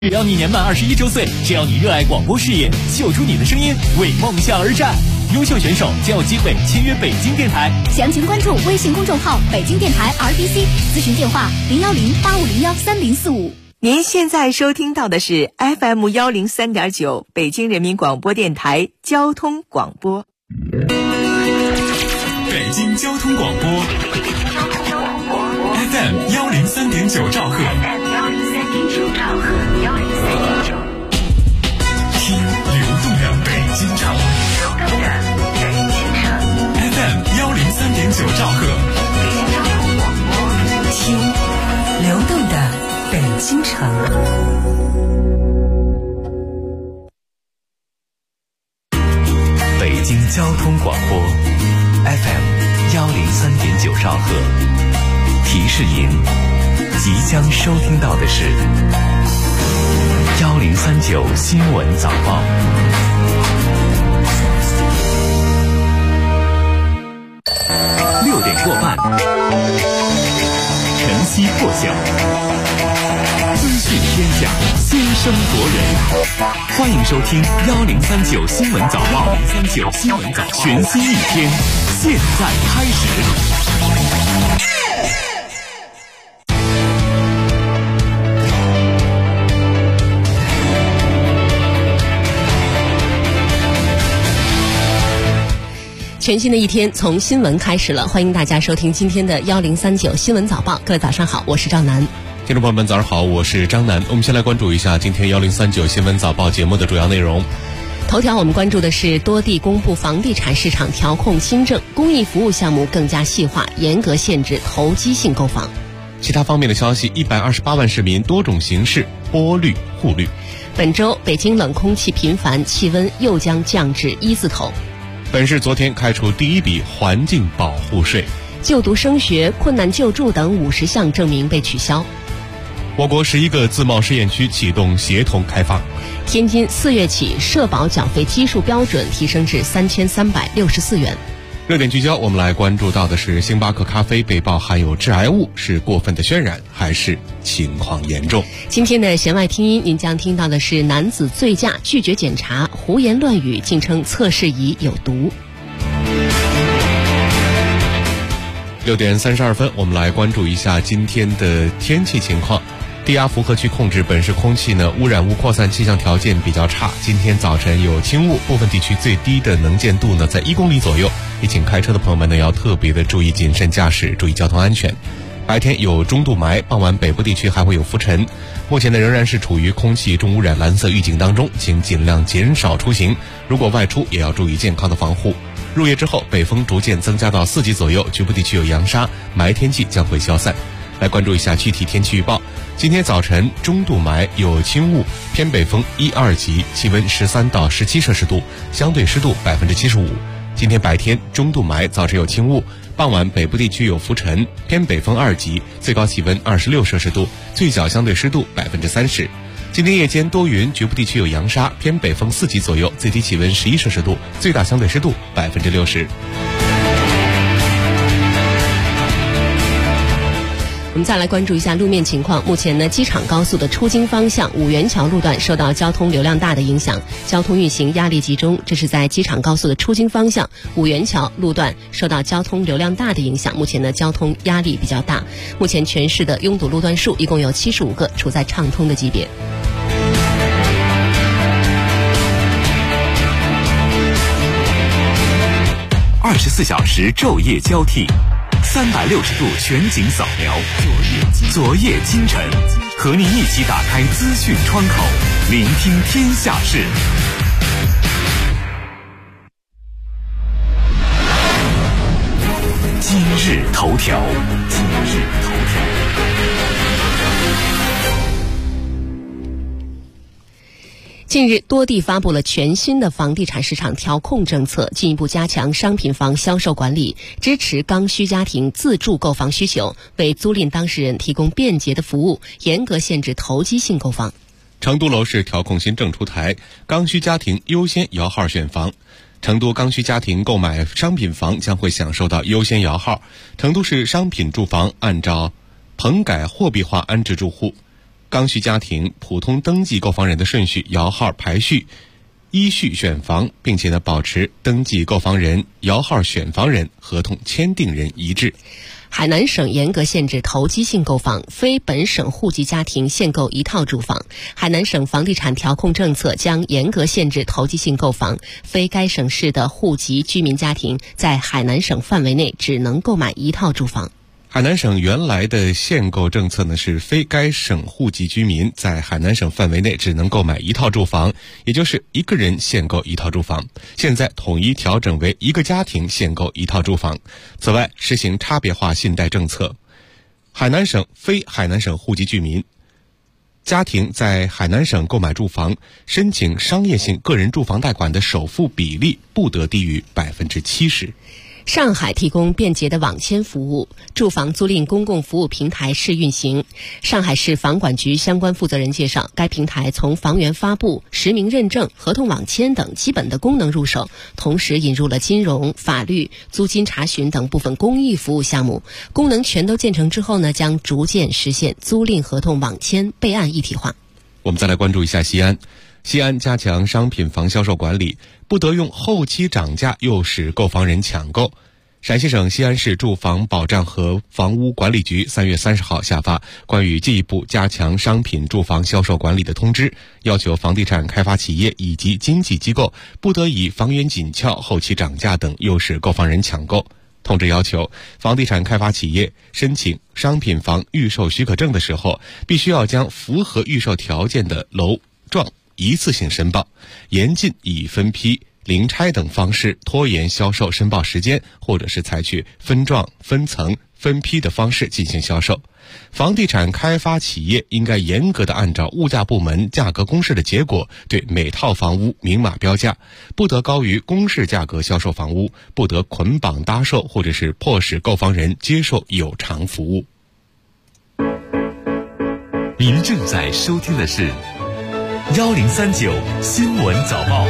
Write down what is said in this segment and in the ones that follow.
只要你年满21周岁，只要你热爱广播事业，秀出你的声音，为梦想而战。优秀选手将有机会签约北京电台。 详情关注微信公众号北京电台 RBC， 咨询电话010-8501-3045。 您现在收听到的是 FM 103.9北京人民广播电台交通广播。 北京交通广播 FM 103.9兆赫，听流动的北京城， FM 103.9兆赫， 听流动的北京城。 北京交通广播 FM 103.9兆赫，提示您即将收听到的是1039新闻早报。6点过半，晨曦破晓，资讯天下，先声夺人。欢迎收听1039新闻早报，1039新闻早报，全新一天，现在开始。 全新的一天从新闻开始了，欢迎大家收听今天的1039新闻早报。各位早上好，我是赵楠。 听众朋友们早上好，我是张楠。我们先来关注一下今天1039新闻早报节目的主要内容。 头条我们关注的是多地公布房地产市场调控新政，公益服务项目更加细化，严格限制投机性购房。 其他方面的消息，128万市民多种形式拨绿护绿。 本周北京冷空气频繁，气温又将降至1字头。 本市昨天开出第一笔环境保护税。 就读升学、困难救助等50项证明被取消。 我国11个自贸试验区启动协同开发。 天津4月起社保缴费基数标准提升至3364元。 热点聚焦，我们来关注到的是星巴克咖啡被曝含有致癌物，是过分的渲染还是情况严重？ 今天的弦外听音，您将听到的是男子醉驾拒绝检查，胡言乱语，竟称测试仪有毒。 6点32分，我们来关注一下今天的天气情况。低压符合区控制本市空气污染物扩散气象条件比较差，今天早晨有轻雾，部分地区最低的能见度在1公里左右，也请开车的朋友们要特别的注意谨慎驾驶，注意交通安全。白天有中度霾，傍晚北部地区还会有浮尘。目前仍然是处于空气重污染蓝色预警当中，请尽量减少出行，如果外出也要注意健康的防护。入夜之后，北风逐渐增加到4级左右，局部地区有扬沙，霾天气将会消散。来关注一下具体天气预报。今天早晨中度霾，有轻雾，偏北风1、2级，气温13到17摄氏度，相对湿度75%。今天白天中度霾，早晨有轻雾，傍晚北部地区有浮尘，偏北风2级，最高气温26摄氏度，最小相对湿度30%。今天夜间多云，局部地区有扬沙，偏北风4级左右，最低气温11摄氏度，最大相对湿度60%。 我们再来关注一下路面情况。目前机场高速的出京方向五元桥路段受到交通流量大的影响，交通运行压力集中。这是在机场高速的出京方向五元桥路段受到交通流量大的影响，目前交通压力比较大。目前全市的拥堵路段数一共有75个，处在畅通的级别。 24小时昼夜交替，360度全景扫描，昨夜今晨，和您一起打开资讯窗口，聆听天下事。今日头条。 近日，多地发布了全新的房地产市场调控政策，进一步加强商品房销售管理，支持刚需家庭自住购房需求，为租赁当事人提供便捷的服务，严格限制投机性购房。 成都楼市调控新政出台，刚需家庭优先摇号选房。成都刚需家庭购买商品房将会享受到优先摇号。成都市商品住房按照棚改货币化安置住户。 刚需家庭普通登记购房人的顺序摇号排序，依序选房，并且呢保持登记购房人、摇号选房人、合同签订人一致。 海南省严格限制投机性购房，非本省户籍家庭限购一套住房。海南省房地产调控政策将严格限制投机性购房，非该省市的户籍居民家庭在海南省范围内只能购买一套住房。 海南省原来的限购政策呢是非该省户籍居民在海南省范围内只能购买一套住房，也就是一个人限购一套住房。现在统一调整为一个家庭限购一套住房。此外，实行差别化信贷政策，海南省非海南省户籍居民家庭在海南省购买住房，申请商业性个人住房贷款的首付比例不得低于70%。 上海提供便捷的网签服务，住房租赁公共服务平台试运行。上海市房管局相关负责人介绍，该平台从房源发布、实名认证、合同网签等基本的功能入手，同时引入了金融、法律、租金查询等部分公益服务项目。功能全都建成之后呢，将逐渐实现租赁合同网签备案一体化。 我们再来关注一下西安。西安加强商品房销售管理，不得用后期涨价诱使购房人抢购。陕西省西安市住房保障和房屋管理局3月30号下发关于进一步加强商品住房销售管理的通知，要求房地产开发企业以及经纪机构不得以房源紧俏、后期涨价等诱使购房人抢购。通知要求，房地产开发企业申请商品房预售许可证的时候，必须要将符合预售条件的楼幢一次性申报，严禁以分批、零拆等方式拖延销售申报时间，或者是采取分幢、分层、分批的方式进行销售。房地产开发企业应该严格地按照物价部门价格公示的结果，对每套房屋明码标价，不得高于公示价格销售房屋，不得捆绑搭售或者是迫使购房人接受有偿服务。 您正在收听的是1039新闻早报。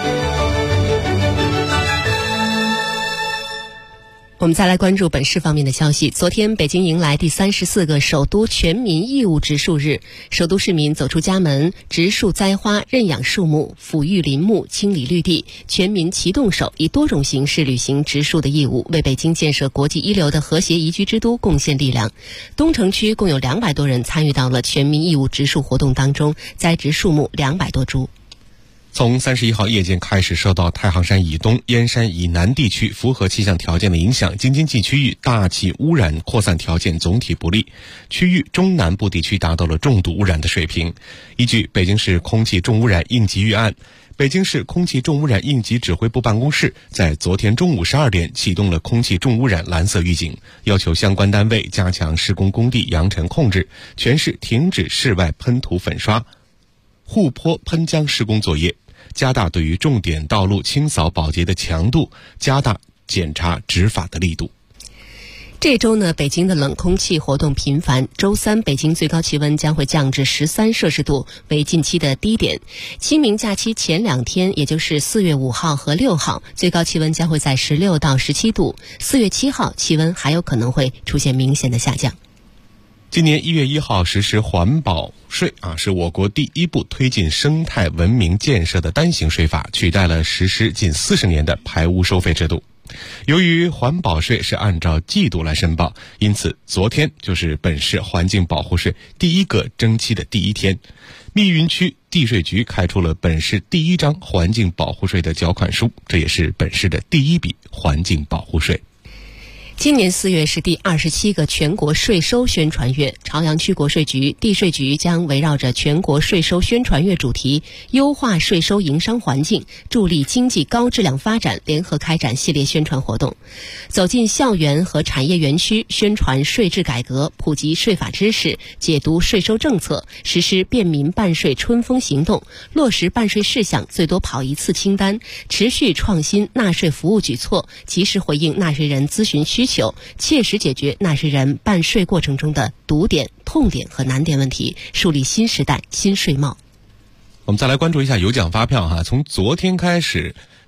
我们再来关注本市方面的消息。昨天，北京迎来第34个首都全民义务植树日，首都市民走出家门，植树栽花、认养树木、抚育林木、清理绿地，全民齐动手，以多种形式履行植树的义务，为北京建设国际一流的和谐宜居之都贡献力量。东城区共有200多人参与到了全民义务植树活动当中，栽植树木200多株。 从31号夜间开始，受到太行山以东、燕山以南地区符合气象条件的影响，京津冀区域大气污染扩散条件总体不利，区域中南部地区达到了重度污染的水平。依据北京市空气重污染应急预案，北京市空气重污染应急指挥部办公室在昨天中午12点启动了空气重污染蓝色预警，要求相关单位加强施工工地扬尘控制，全市停止室外喷涂粉刷、护坡喷浆施工作业，加大对于重点道路清扫保洁的强度，加大检查执法的力度。 这周呢，北京的冷空气活动频繁，周三北京最高气温将会降至13摄氏度，为近期的低点。清明假期前2天，也就是4月5号和6号，最高气温将会在16到17度。4月7号，气温还有可能会出现明显的下降。 今年1月1号实施环保税是我国第一部推进生态文明建设的单行税法，取代了实施近40年的排污收费制度。由于环保税是按照季度来申报，因此昨天就是本市环境保护税第一个征期的第一天。密云区地税局开出了本市第一张环境保护税的缴款书，这也是本市的第一笔环境保护税。 今年4月是第27个全国税收宣传月，朝阳区国税局、地税局将围绕着全国税收宣传月主题，优化税收营商环境，助力经济高质量发展，联合开展系列宣传活动，走进校园和产业园区，宣传税制改革，普及税法知识，解读税收政策，实施便民办税春风行动，落实办税事项最多跑一次清单，持续创新纳税服务举措，及时回应纳税人咨询需求，切实解决纳税人办税过程中的堵点、痛点和难点问题，树立新时代新税貌。 我们再来关注一下有奖发票从昨天开始，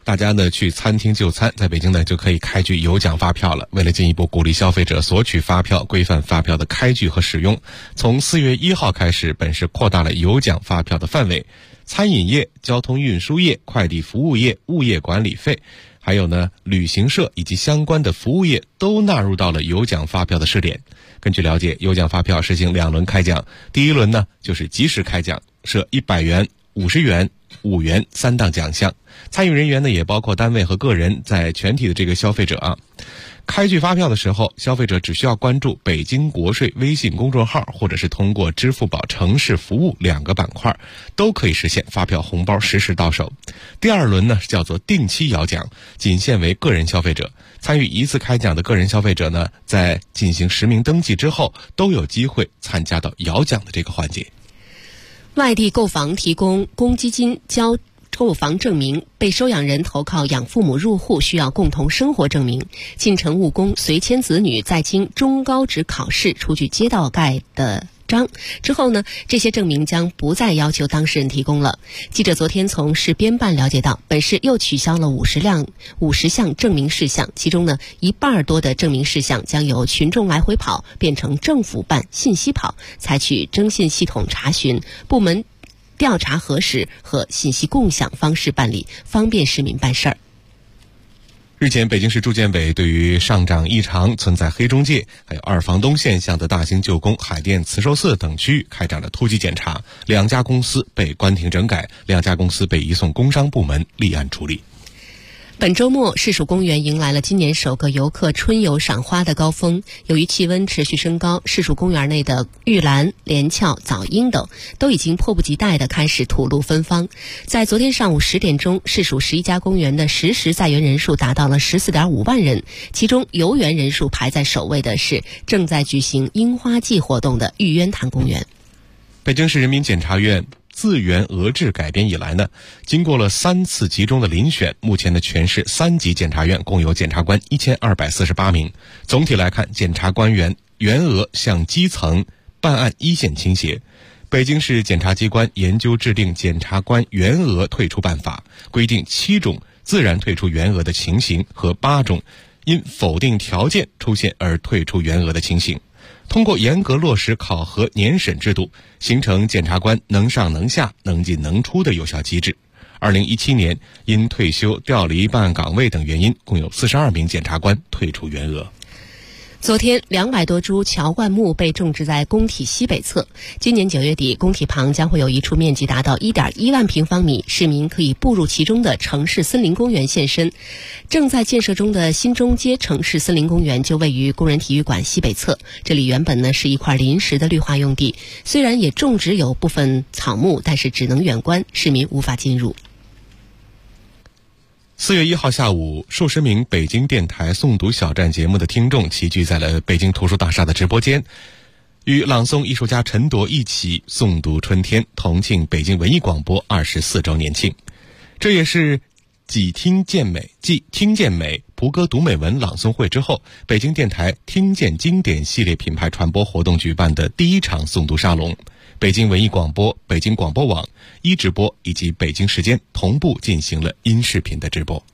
大家呢去餐厅就餐，在北京呢就可以开具有奖发票了。为了进一步鼓励消费者索取发票，规范发票的开具和使用，从4月1号开始，本市扩大了有奖发票的范围，餐饮业、交通运输业、快递服务业、物业管理费，还有呢旅行社以及相关的服务业都纳入到了有奖发票的试点。根据了解，有奖发票实行2轮开奖，第一轮呢就是即时开奖，设100元、50元、5元3档奖项，参与人员呢也包括单位和个人在全体的这个消费者啊。开具发票的时候，消费者只需要关注北京国税微信公众号，或者是通过支付宝城市服务2个板块，都可以实现发票红包实时到手。第2轮呢叫做定期摇奖，仅限为个人消费者，参与一次开奖的个人消费者呢，在进行实名登记之后，都有机会参加到摇奖的这个环节。 外地购房提供公积金交购房证明，被收养人投靠养父母入户需要共同生活证明，进城务工随迁子女在经中高职考试出具街道盖的章之后呢，这些证明将不再要求当事人提供了。记者昨天从市编办了解到，本市又取消了50项证明事项，其中呢1半多的证明事项将由群众来回跑变成政府办信息跑，采取征信系统查询、部门调查核实和信息共享方式办理，方便市民办事儿。 日前，北京市住建委对于上涨异常、存在黑中介还有二房东现象的大兴旧宫、海淀慈寿寺等区域开展了突击检查，2家公司被关停整改，2家公司被移送工商部门立案处理。 本周末，市属公园迎来了今年首个游客春游赏花的高峰。由于气温持续升高，市属公园内的玉兰、连翘、早樱等都已经迫不及待地开始吐露芬芳。在昨天上午10点钟，市属11家公园的实时在园人数达到了14.5万人，其中游园人数排在首位的是正在举行樱花季活动的玉渊潭公园。 北京市人民检察院自员额制改编以来呢，经过了3次集中的遴选，目前的全市3级检察院共有检察官1248名。总体来看，检察官员额向基层办案一线倾斜。北京市检察机关研究制定检察官员额退出办法，规定7种自然退出员额的情形和8种因否定条件出现而退出员额的情形。通过严格落实考核年审制度，形成检察官能上能下、能进能出的有效机制。2017年因退休、调离办案岗位等原因，共有42名检察官退出员额。 昨天，200多株乔灌木被种植在工体西北侧。今年9月底，工体旁将会有一处面积达到1.1万平方米，市民可以步入其中的城市森林公园现身。正在建设中的新中街城市森林公园就位于工人体育馆西北侧，这里原本呢是一块临时的绿化用地，虽然也种植有部分草木，但是只能远观，市民无法进入。 4月1号下午，数十名北京电台诵读小站节目的听众齐聚在了北京图书大厦的直播间，与朗诵艺术家陈铎一起诵读春天，同庆北京文艺广播24周年庆。这也是继听见美蒲歌读美文朗诵会之后，北京电台听见经典系列品牌传播活动举办的第一场诵读沙龙。北京文艺广播、北京广播网直播以及北京时间同步进行了音视频的直播。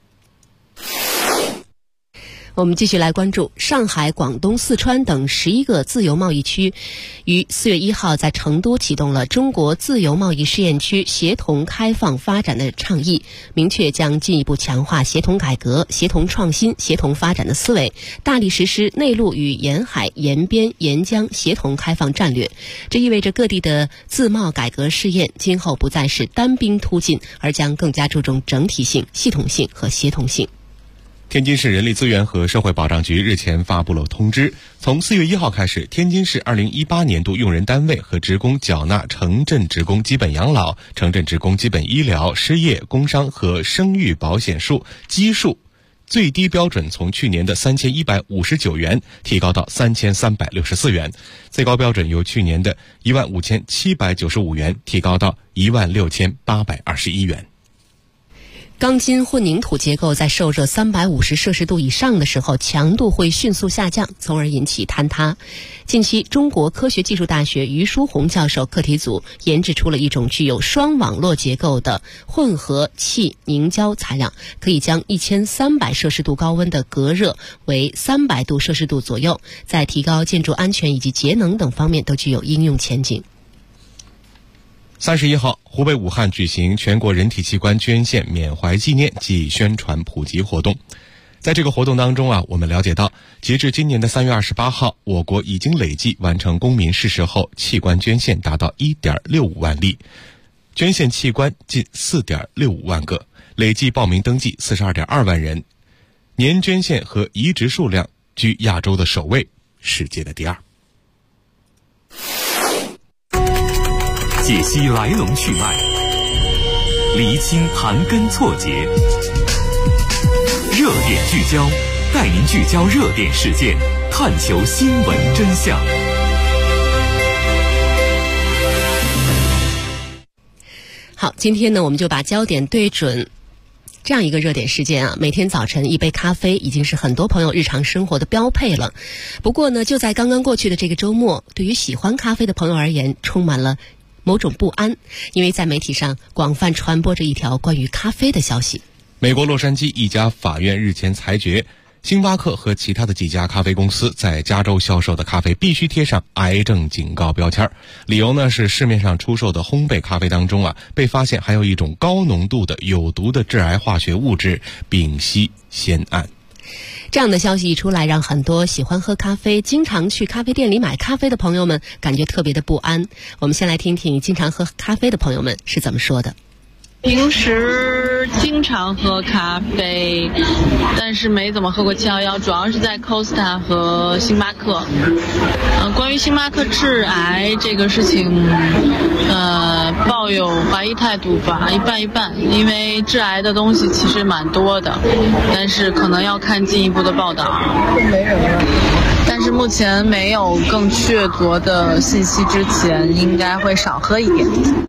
我们继续来关注上海、广东、四川等11个自由贸易区于4月1号在成都启动了中国自由贸易试验区协同开放发展的倡议，明确将进一步强化协同改革、协同创新、协同发展的思维，大力实施内陆与沿海、沿边、沿江协同开放战略。这意味着各地的自贸改革试验今后不再是单兵突进，而将更加注重整体性、系统性和协同性。 天津市人力资源和社会保障局日前发布了通知，从4月1号开始，天津市2018年度用人单位和职工缴纳城镇职工基本养老、城镇职工基本医疗、失业、工伤和生育保险基数最低标准从去年的3159元提高到3364元，最高标准由去年的15795元提高到16821元。 钢筋混凝土结构在受热350摄氏度以上的时候，强度会迅速下降，从而引起坍塌。近期，中国科学技术大学于书红教授课题组研制出了一种具有双网络结构的混合气凝胶材料，可以将1300摄氏度高温的隔热为300度摄氏度左右，在提高建筑安全以及节能等方面都具有应用前景。 31号，湖北武汉举行全国人体器官捐献缅怀纪念暨宣传普及活动。在这个活动当中啊，我们了解到，截至今年的3月28号，我国已经累计完成公民逝世后器官捐献达到 1.65 万例，捐献器官近 4.65 万个，累计报名登记 42.2 万人，年捐献和移植数量居亚洲的首位，世界的第2。 解析来龙去脉，厘清盘根错节，热点聚焦，带您聚焦热点事件，探求新闻真相。 好，今天呢，我们就把焦点对准这样一个热点事件啊，每天早晨一杯咖啡已经是很多朋友日常生活的标配了。不过呢，就在刚刚过去的这个周末，对于喜欢咖啡的朋友而言，充满了某种不安，因为在媒体上广泛传播着一条关于咖啡的消息。 美国洛杉矶一家法院日前裁决，星巴克和其他的几家咖啡公司在加州销售的咖啡必须贴上癌症警告标签，理由呢是市面上出售的烘焙咖啡当中啊，被发现含有一种高浓度的有毒的致癌化学物质丙烯酰胺。 这样的消息一出来，让很多喜欢喝咖啡、经常去咖啡店里买咖啡的朋友们感觉特别的不安。我们先来听听经常喝咖啡的朋友们是怎么说的。 平时经常喝咖啡，但是没怎么喝过711，主要是在 Costa 和星巴克。关于星巴克致癌这个事情，抱有怀疑态度吧，一半一半。因为致癌的东西其实蛮多的，但是可能要看进一步的报道。但是目前没有更确凿的信息之前，应该会少喝一点。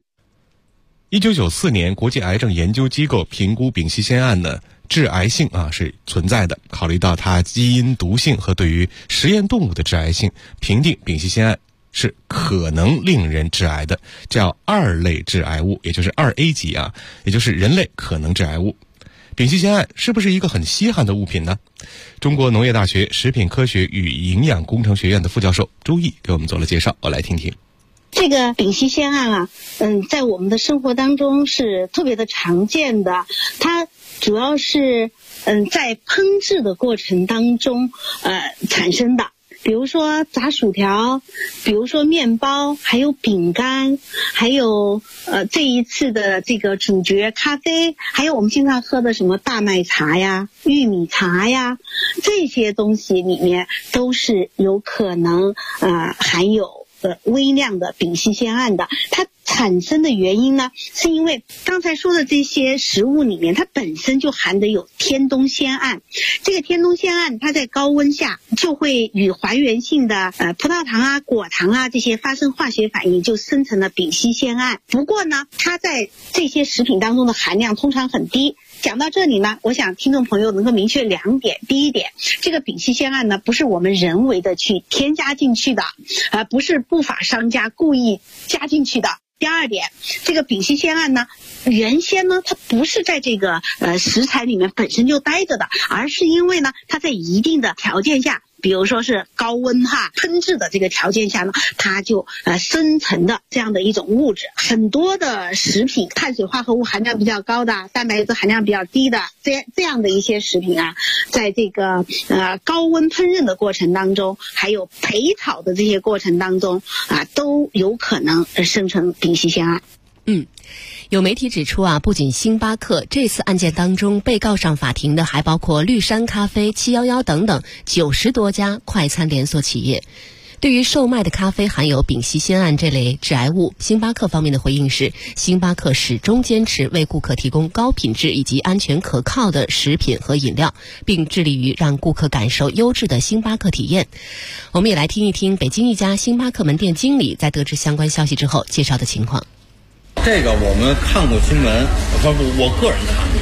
1994年，国际癌症研究机构评估丙烯酰胺的致癌性是存在的，考虑到它基因毒性和对于实验动物的致癌性，评定丙烯酰胺是可能令人致癌的，叫2类致癌物，也就是 2A 级也就是人类可能致癌物。丙烯酰胺是不是一个很稀罕的物品呢？中国农业大学食品科学与营养工程学院的副教授朱毅给我们做了介绍，我来听听。 这个丙烯酰胺在我们的生活当中是特别的常见的，它主要是在烹制的过程当中产生的，比如说炸薯条，比如说面包，还有饼干，还有这一次的这个主角咖啡，还有我们经常喝的什么大麦茶呀、玉米茶呀，这些东西里面都是有可能含有微量的丙烯酰胺的。它产生的原因呢，是因为刚才说的这些食物里面，它本身就含的有天冬酰胺。这个天冬酰胺它在高温下就会与还原性的葡萄糖啊、果糖啊这些发生化学反应，就生成了丙烯酰胺。不过呢，它在这些食品当中的含量通常很低。讲到这里呢，我想听众朋友能够明确2点。第一点，这个丙烯酰胺呢，不是我们人为的去添加进去的，不是不法商家故意加进去的。第二点，这个丙烯酰胺呢，原先呢它不是在这个食材里面本身就待着的，而是因为呢它在一定的条件下，比如说是高温烹制的这个条件下呢，它就生成的这样的一种物质。很多的食品碳水化合物含量比较高的，蛋白质含量比较低的这样的一些食品在这个高温烹饪的过程当中，还有焙炒的这些过程当中都有可能生成丙烯酰胺。 有媒体指出不仅星巴克，这次案件当中被告上法庭的还包括绿山咖啡、711等等90多家快餐连锁企业。对于售卖的咖啡含有丙烯酰胺这类致癌物，星巴克方面的回应是，星巴克始终坚持为顾客提供高品质以及安全可靠的食品和饮料，并致力于让顾客感受优质的星巴克体验。我们也来听一听北京一家星巴克门店经理在得知相关消息之后介绍的情况。 这个我们看过新闻，我个人看过，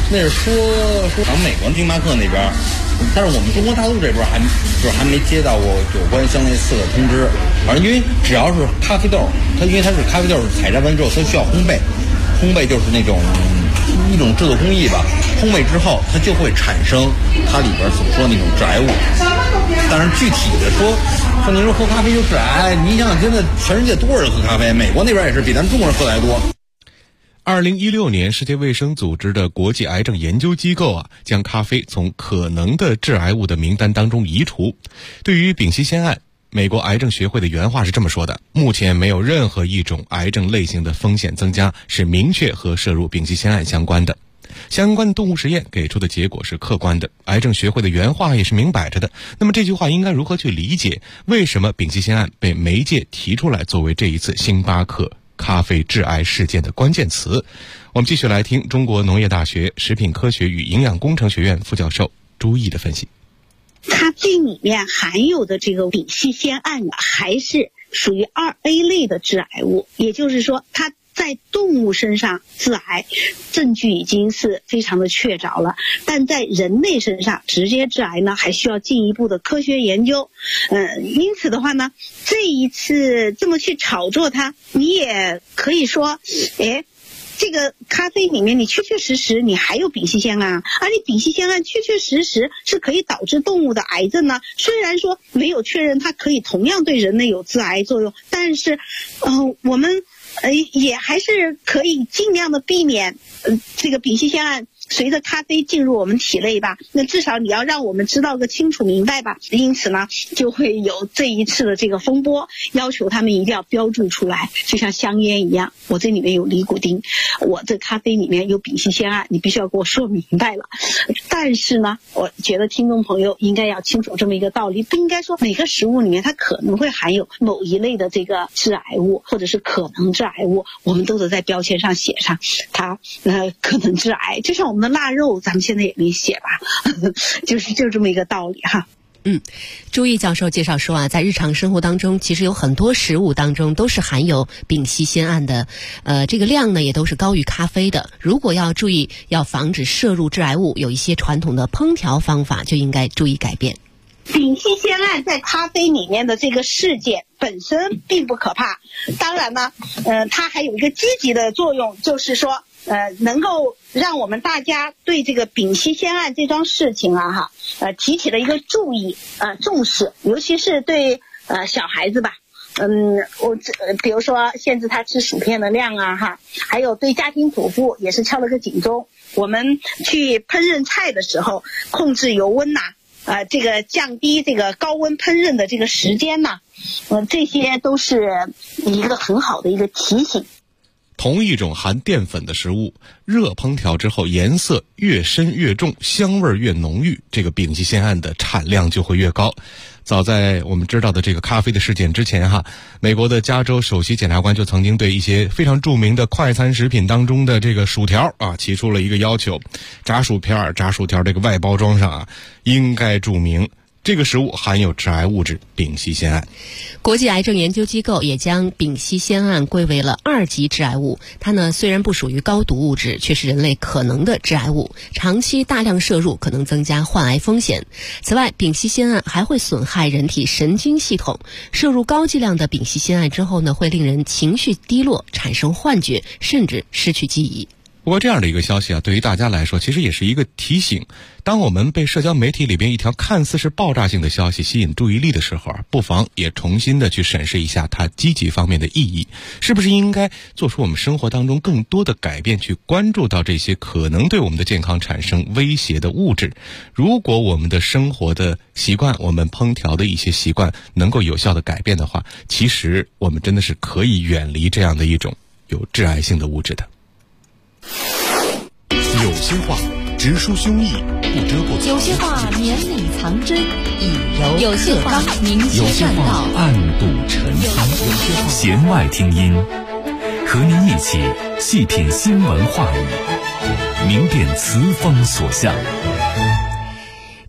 那是说美国星巴克那边，但是我们中国大陆这边还没接到过有关相类似的通知。反正因为只要是咖啡豆，因为它是咖啡豆采摘完之后，它需要烘焙，烘焙就是那种一种制作工艺吧。烘焙之后，它就会产生它里边所说的那种致癌物。但是具体的说您说喝咖啡就致癌，你想想现在全世界多少人喝咖啡，美国那边也是比咱中国人喝的还多。 2016年，世界卫生组织的国际癌症研究机构将咖啡从可能的致癌物的名单当中移除。对于丙烯酰胺，美国癌症学会的原话是这么说的：目前没有任何一种癌症类型的风险增加是明确和摄入丙烯酰胺相关的。相关的动物实验给出的结果是客观的，癌症学会的原话也是明摆着的。那么这句话应该如何去理解？为什么丙烯酰胺被媒介提出来作为这一次星巴克咖啡致癌事件的关键词？我们继续来听中国农业大学食品科学与营养工程学院副教授朱毅的分析。 咖啡里面含有的这个丙烯酰胺还是属于2A 类的致癌物，也就是说它在动物身上致癌证据已经是非常的确凿了，但在人类身上直接致癌呢，还需要进一步的科学研究。因此的话呢，这一次这么去炒作它，你也可以说，这个咖啡里面你确确实实你还有丙烯酰胺，而且丙烯酰胺确确实实是可以导致动物的癌症呢。虽然说没有确认它可以同样对人类有致癌作用，但是我们也还是可以尽量的避免这个丙烯酰胺随着咖啡进入我们体内吧，那至少你要让我们知道个清楚明白吧。因此呢，就会有这一次的这个风波，要求他们一定要标注出来，就像香烟一样，我这里面有尼古丁，我这咖啡里面有丙烯酰胺，你必须要给我说明白了。但是呢，我觉得听众朋友应该要清楚这么一个道理，不应该说每个食物里面它可能会含有某一类的这个致癌物或者是可能致癌物，我们都得在标签上写上它可能致癌。就像我们的腊肉咱们现在也没写吧，就这么一个道理哈。 朱毅教授介绍说在日常生活当中，其实有很多食物当中都是含有丙烯酰胺的，这个量呢也都是高于咖啡的。如果要注意要防止摄入致癌物，有一些传统的烹调方法就应该注意改变。 丙烯酰胺在咖啡里面的这个事件本身并不可怕，当然呢，它还有一个积极的作用，就是说能够让我们大家对这个丙烯酰胺这桩事情提起了一个注意重视，尤其是对小孩子吧。比如说限制他吃薯片的量还有对家庭主妇也是敲了个警钟。我们去烹饪菜的时候，控制油温这个降低这个高温烹饪的这个时间这些都是一个很好的一个提醒。 同一种含淀粉的食物，热烹调之后颜色越深越重，香味越浓郁，这个丙烯酰胺的产量就会越高。早在我们知道的这个咖啡的事件之前美国的加州首席检察官就曾经对一些非常著名的快餐食品当中的这个薯条提出了一个要求，炸薯条这个外包装上应该注明这个食物含有致癌物质丙烯酰胺。 国际癌症研究机构也将丙烯酰胺归为了2级致癌物，它呢虽然不属于高毒物质，却是人类可能的致癌物，长期大量摄入可能增加患癌风险。此外，丙烯酰胺还会损害人体神经系统，摄入高剂量的丙烯酰胺之后呢，会令人情绪低落，产生幻觉，甚至失去记忆。 不过这样的一个消息对于大家来说其实也是一个提醒，当我们被社交媒体里边一条看似是爆炸性的消息吸引注意力的时候不妨也重新的去审视一下它积极方面的意义，是不是应该做出我们生活当中更多的改变，去关注到这些可能对我们的健康产生威胁的物质。如果我们的生活的习惯，我们烹调的一些习惯能够有效的改变的话，其实我们真的是可以远离这样的一种有致癌性的物质的。 有些话直抒胸臆，不遮不藏； 有些话绵里藏针，以柔有些话明有些话暗度陈仓。弦外听音，和您一起细品新闻话语，明辨词锋所向。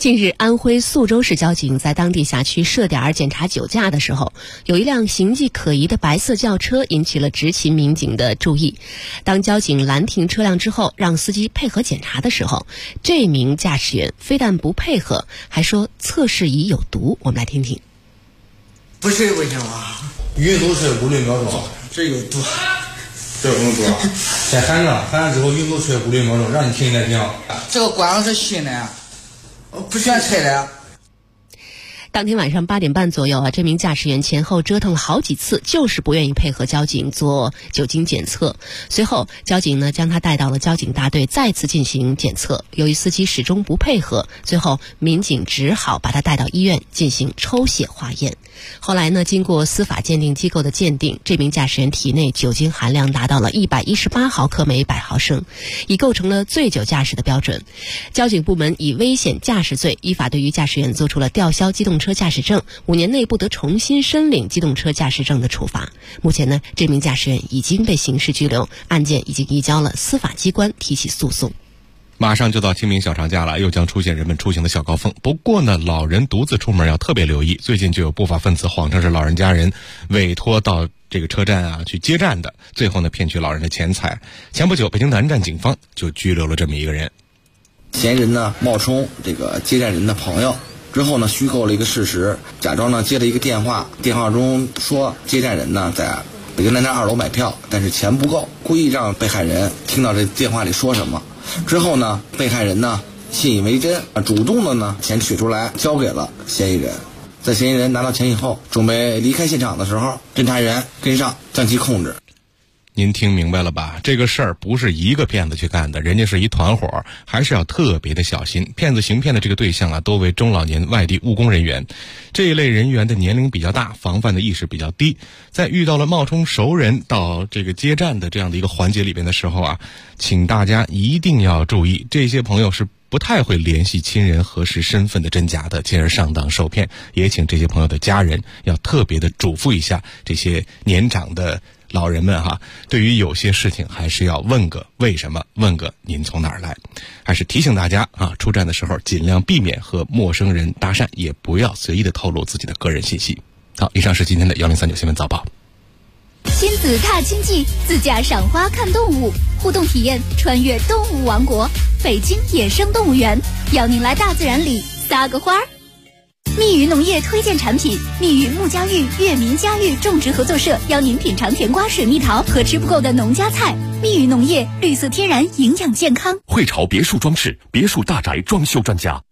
近日，安徽宿州市交警在当地辖区设点检查酒驾的时候，有一辆形迹可疑的白色轿车引起了执勤民警的注意。当交警拦停车辆之后，让司机配合检查的时候，这名驾驶员非但不配合，还说测试仪有毒。我们来听听。 不睡不行啊！ 匀速吹5厘秒钟， 这有毒。 这有毒啊！先喊着，喊完之后匀速吹5厘秒钟，让你听来听。 这个管子是新的，不选拆的。 当天晚上8点半左右这名驾驶员前后折腾了好几次，就是不愿意配合交警做酒精检测。随后，交警呢将他带到了交警大队，再次进行检测。由于司机始终不配合，最后民警只好把他带到医院进行抽血化验。后来呢，经过司法鉴定机构的鉴定，这名驾驶员体内酒精含量达到了118毫克每100毫升，已构成了醉酒驾驶的标准。交警部门以危险驾驶罪依法对于驾驶员做出了吊销机动车驾驶证，5年内不得重新申领机动车驾驶证的处罚。目前呢，这名驾驶员已经被刑事拘留，案件已经移交了司法机关提起诉讼。 马上就到清明小长假了，又将出现人们出行的小高峰。不过呢，老人独自出门要特别留意。最近就有不法分子谎称是老人家人委托到这个车站去接站的，最后呢骗取老人的钱财。前不久，北京南站警方就拘留了这么一个人。 嫌疑人呢冒充这个接站人的朋友，之后呢虚构了一个事实，假装呢接了一个电话，电话中说接站人呢在北京南站2楼买票，但是钱不够，故意让被害人听到这电话里说什么。之后呢，被害人呢信以为真，主动的呢钱取出来交给了嫌疑人。在嫌疑人拿到钱以后，准备离开现场的时候，侦查员跟上将其控制。 您听明白了吧？这个事儿不是一个骗子去干的，人家是一团伙，还是要特别的小心。骗子行骗的这个对象多为中老年外地务工人员，这一类人员的年龄比较大，防范的意识比较低，在遇到了冒充熟人到这个接站的这样的一个环节里边的时候请大家一定要注意，这些朋友是不太会联系亲人核实身份的真假的，进而上当受骗。也请这些朋友的家人要特别的嘱咐一下这些年长的老人们对于有些事情还是要问个为什么，问个您从哪儿来。还是提醒大家出站的时候尽量避免和陌生人搭讪，也不要随意的透露自己的个人信息。好，以上是今天的1039新闻早报。 亲子踏青记，自驾赏花看动物，互动体验穿越动物王国，北京野生动物园邀您来大自然里撒个花儿。蜜语农业推荐产品，蜜语木家育悦民家育种植合作社邀您品尝甜瓜、水蜜桃和吃不够的农家菜。蜜语农业，绿色天然，营养健康。 汇潮别墅装饰，别墅大宅装修专家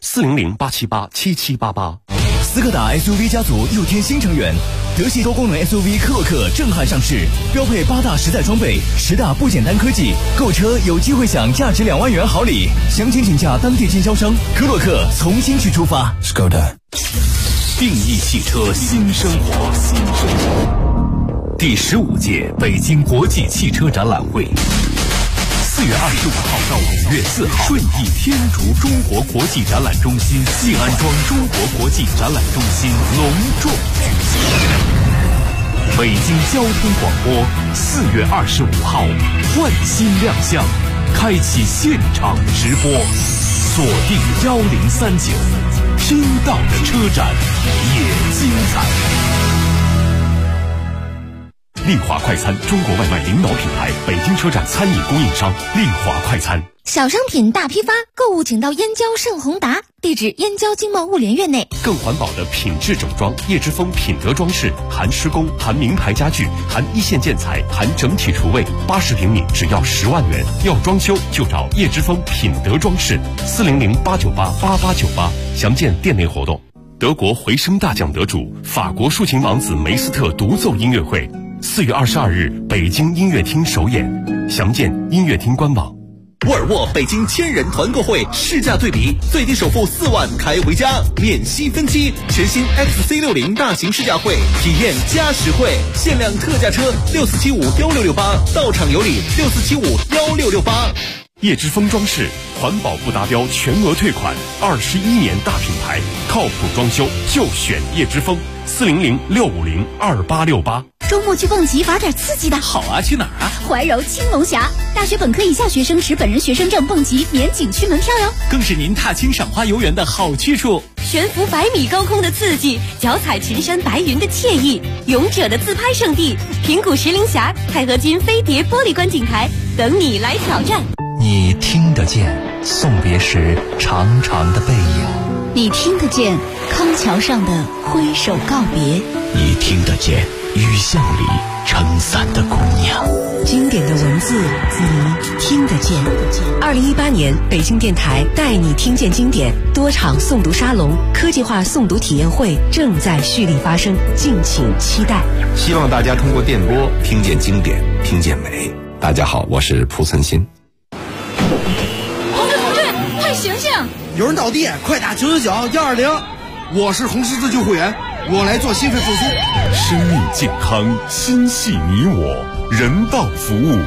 ，400-878-7788。 斯柯达 SUV 家族又添新成员，德系多功能 SUV 科洛克震撼上市，标配8大实在装备，10大不简单科技，购车有机会享价值2万元好礼。详情请假当地经销商。科洛克从新区出发。 Skoda。定义汽车新生活。第15届北京国际汽车展览会，4月25号到5月4号，顺义天竺中国国际展览中心西安庄中国国际展览中心隆重举行。北京交通广播4月25号换新亮相，开启现场直播，锁定1039，听到的车展也精彩。丽华快餐，中国外卖领导品牌，北京车站餐饮供应商，丽华快餐。 小商品大批发，购物请到燕郊盛宏达，地址燕郊经贸物联院内。 更环保的品质整装，叶之峰品德装饰，含施工，含名牌家具，含一线建材，含整体厨卫，80平米只要10万元。要装修就找叶之峰品德装饰，400-898-8898，详见店内活动。德国回声大奖得主，法国抒情王子梅斯特独奏音乐会，4月22日北京音乐厅首演，详见音乐厅官网。 沃尔沃北京千人团购会试驾对比，最低首付4万开回家，免息分期。全新 XC60 大型试驾会，体验加实惠，限量特价车64751668，到场有礼64751668。 叶之峰装饰，环保不达标全额退款，21年大品牌，靠谱装修就选叶之峰，400-650-2868。 周末去蹦极玩点刺激的。 好啊，去哪儿啊？ 怀柔青龙峡，大学本科以下学生持本人学生证蹦极免景区门票哟， 更是您踏青赏花游园的好去处。 悬浮100米高空的刺激，脚踩群山白云的惬意，勇者的自拍圣地，平谷石林峡、钛合金飞碟玻璃观景台，等你来挑战。 你听得见送别时长长的背影， 你听得见康桥上的挥手告别， 你听得见雨巷里撑伞的姑娘。 经典的文字，你听得见。2018年，北京电台带你听见经典多场诵读沙龙、科技化诵读体验会正在蓄力发生，敬请期待。 希望大家通过电波听见经典，听见美。大家好，我是蒲存昕。 同志，快醒醒！ 有人倒地，快打999-120。我是红十字救护员，我来做心肺复苏。 生命健康，心系你我，人道服务。